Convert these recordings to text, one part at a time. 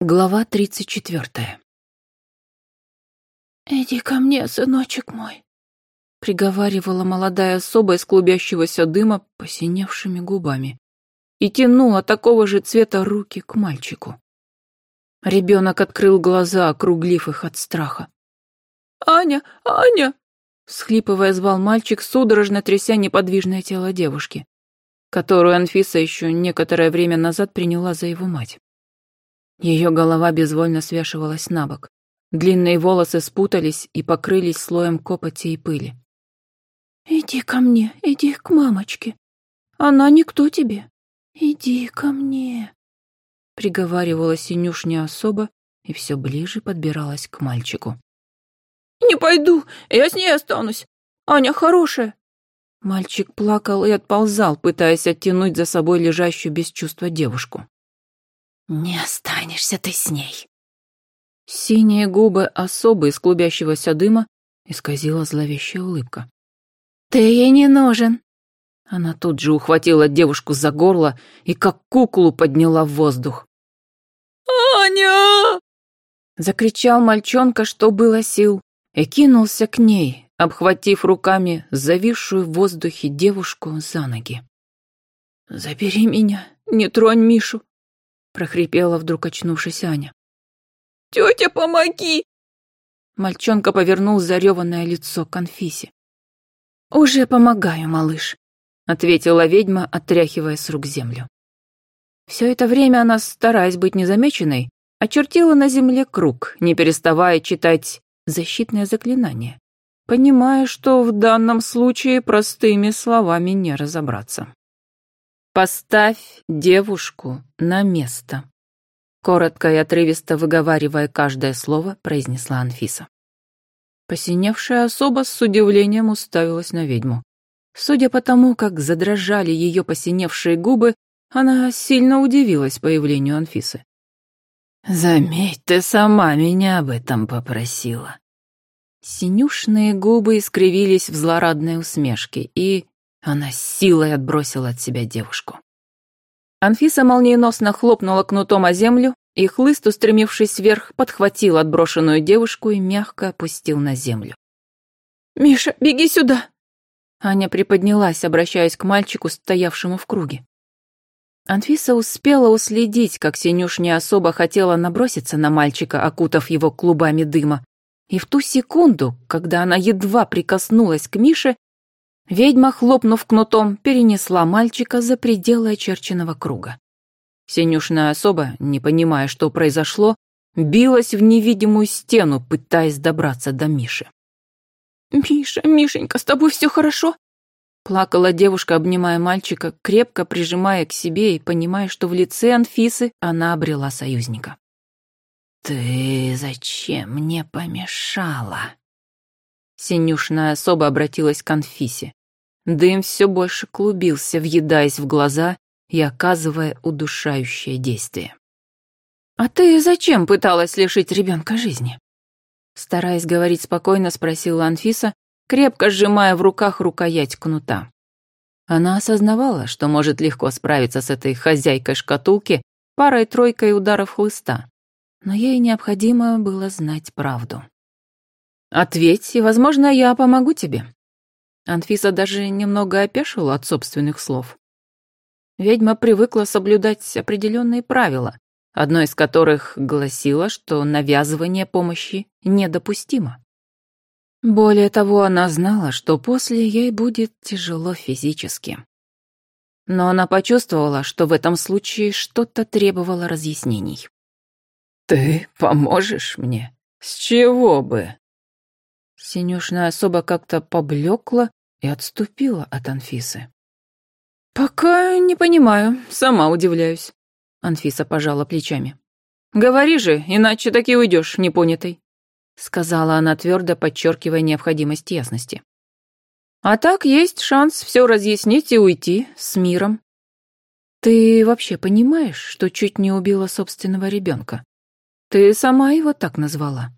Глава 34. «Иди ко мне, сыночек мой», — приговаривала молодая особа из клубящегося дыма посиневшими губами и тянула такого же цвета руки к мальчику. Ребенок открыл глаза, округлив их от страха. «Аня, Аня!» — всхлипывая звал мальчик, судорожно тряся неподвижное тело девушки, которую Анфиса еще некоторое время назад приняла за его мать. Ее голова безвольно свешивалась на бок. Длинные волосы спутались и покрылись слоем копоти и пыли. «Иди ко мне, иди к мамочке. Она никто тебе. Иди ко мне», — приговаривала синюшня особа и все ближе подбиралась к мальчику. «Не пойду, я с ней останусь. Аня хорошая». Мальчик плакал и отползал, пытаясь оттянуть за собой лежащую без чувства девушку. «Не останешься ты с ней». Синие губы особы из клубящегося дыма исказила зловещая улыбка. «Ты ей не нужен». Она тут же ухватила девушку за горло и как куклу подняла в воздух. «Аня!» — закричал мальчонка, что было сил, и кинулся к ней, обхватив руками зависшую в воздухе девушку за ноги. «Забери меня, не тронь Мишу», — прохрипела вдруг очнувшись Аня. «Тетя, помоги!» Мальчонка повернул зареванное лицо к Анфисе. «Уже помогаю, малыш», — ответила ведьма, отряхивая с рук землю. Все это время она, стараясь быть незамеченной, очертила на земле круг, не переставая читать защитное заклинание, понимая, что в данном случае простыми словами не разобраться. «Поставь девушку на место», — коротко и отрывисто выговаривая каждое слово, произнесла Анфиса. Посиневшая особа с удивлением уставилась на ведьму. Судя по тому, как задрожали ее посиневшие губы, она сильно удивилась появлению Анфисы. «Заметь, ты сама меня об этом попросила». Синюшные губы искривились в злорадной усмешке, и она с силой отбросила от себя девушку. Анфиса молниеносно хлопнула кнутом о землю, и хлыст, устремившись вверх, подхватил отброшенную девушку и мягко опустил на землю. «Миша, беги сюда!» Аня приподнялась, обращаясь к мальчику, стоявшему в круге. Анфиса успела уследить, как синюшня особа хотела наброситься на мальчика, окутав его клубами дыма, и в ту секунду, когда она едва прикоснулась к Мише, ведьма, хлопнув кнутом, перенесла мальчика за пределы очерченного круга. Синюшная особа, не понимая, что произошло, билась в невидимую стену, пытаясь добраться до Миши. «Миша, Мишенька, с тобой все хорошо?» Плакала девушка, обнимая мальчика, крепко прижимая к себе и понимая, что в лице Анфисы она обрела союзника. «Ты зачем мне помешала?» Синюшная особа обратилась к Анфисе. Дым все больше клубился, въедаясь в глаза и оказывая удушающее действие. «А ты зачем пыталась лишить ребенка жизни?» Стараясь говорить спокойно, спросила Анфиса, крепко сжимая в руках рукоять кнута. Она осознавала, что может легко справиться с этой хозяйкой шкатулки парой-тройкой ударов хлыста, но ей необходимо было знать правду. «Ответь, и, возможно, я помогу тебе». Анфиса даже немного опешила от собственных слов. Ведьма привыкла соблюдать определенные правила, одно из которых гласило, что навязывание помощи недопустимо. Более того, она знала, что после ей будет тяжело физически. Но она почувствовала, что в этом случае что-то требовало разъяснений. «Ты поможешь мне? С чего бы?» Синюшная особа как-то поблекла и отступила от Анфисы. «Пока не понимаю, сама удивляюсь». Анфиса пожала плечами. «Говори же, иначе так и уйдешь непонятой», — сказала она твердо, подчеркивая необходимость ясности. «А так есть шанс все разъяснить и уйти с миром». «Ты вообще понимаешь, что чуть не убила собственного ребенка? Ты сама его так назвала».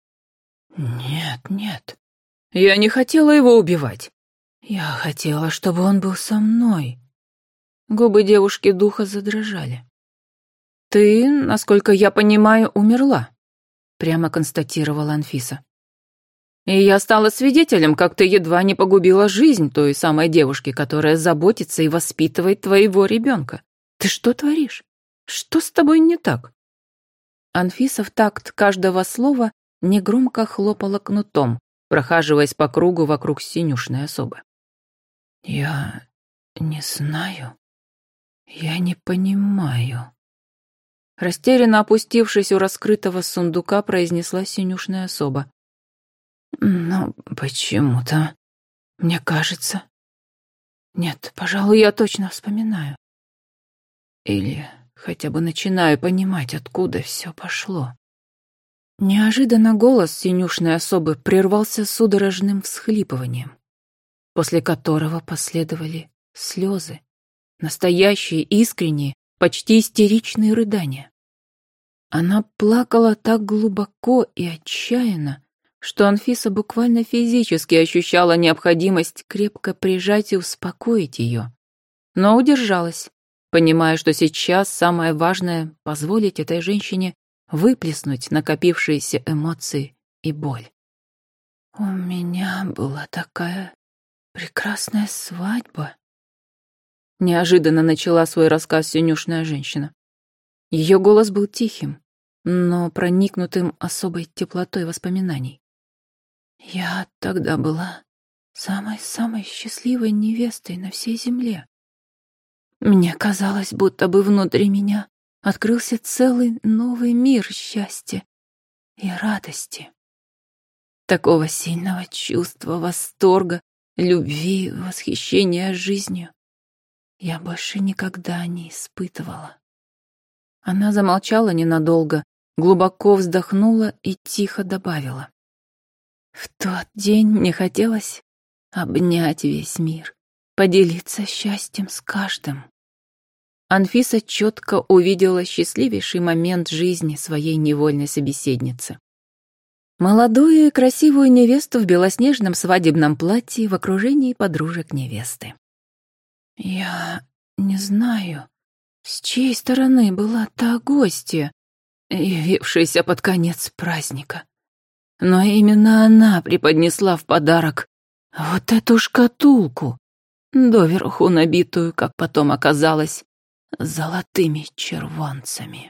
«Нет, нет, я не хотела его убивать. Я хотела, чтобы он был со мной». Губы девушки духа задрожали. «Ты, насколько я понимаю, умерла», — прямо констатировала Анфиса. «И я стала свидетелем, как ты едва не погубила жизнь той самой девушки, которая заботится и воспитывает твоего ребенка. Ты что творишь? Что с тобой не так?» Анфиса в такт каждого слова негромко хлопала кнутом, прохаживаясь по кругу вокруг синюшной особы. «Я не знаю. Я не понимаю». Растерянно опустившись у раскрытого сундука, произнесла синюшная особа. «Но почему-то, мне кажется... Нет, пожалуй, я точно вспоминаю. Или хотя бы начинаю понимать, откуда все пошло». Неожиданно голос синюшной особы прервался судорожным всхлипыванием, после которого последовали слезы, настоящие, искренние, почти истеричные рыдания. Она плакала так глубоко и отчаянно, что Анфиса буквально физически ощущала необходимость крепко прижать и успокоить ее, но удержалась, понимая, что сейчас самое важное — позволить этой женщине выплеснуть накопившиеся эмоции и боль. «У меня была такая прекрасная свадьба», — неожиданно начала свой рассказ синюшная женщина. Ее голос был тихим, но проникнутым особой теплотой воспоминаний. «Я тогда была самой-самой счастливой невестой на всей земле. Мне казалось, будто бы внутри меня открылся целый новый мир счастья и радости. Такого сильного чувства восторга, любви, восхищения жизнью я больше никогда не испытывала». Она замолчала ненадолго, глубоко вздохнула и тихо добавила. «В тот день мне хотелось обнять весь мир, поделиться счастьем с каждым». Анфиса четко увидела счастливейший момент жизни своей невольной собеседницы. Молодую и красивую невесту в белоснежном свадебном платье в окружении подружек невесты. «Я не знаю, с чьей стороны была та гостья, явившаяся под конец праздника. Но именно она преподнесла в подарок вот эту шкатулку, доверху набитую, как потом оказалось, золотыми червонцами».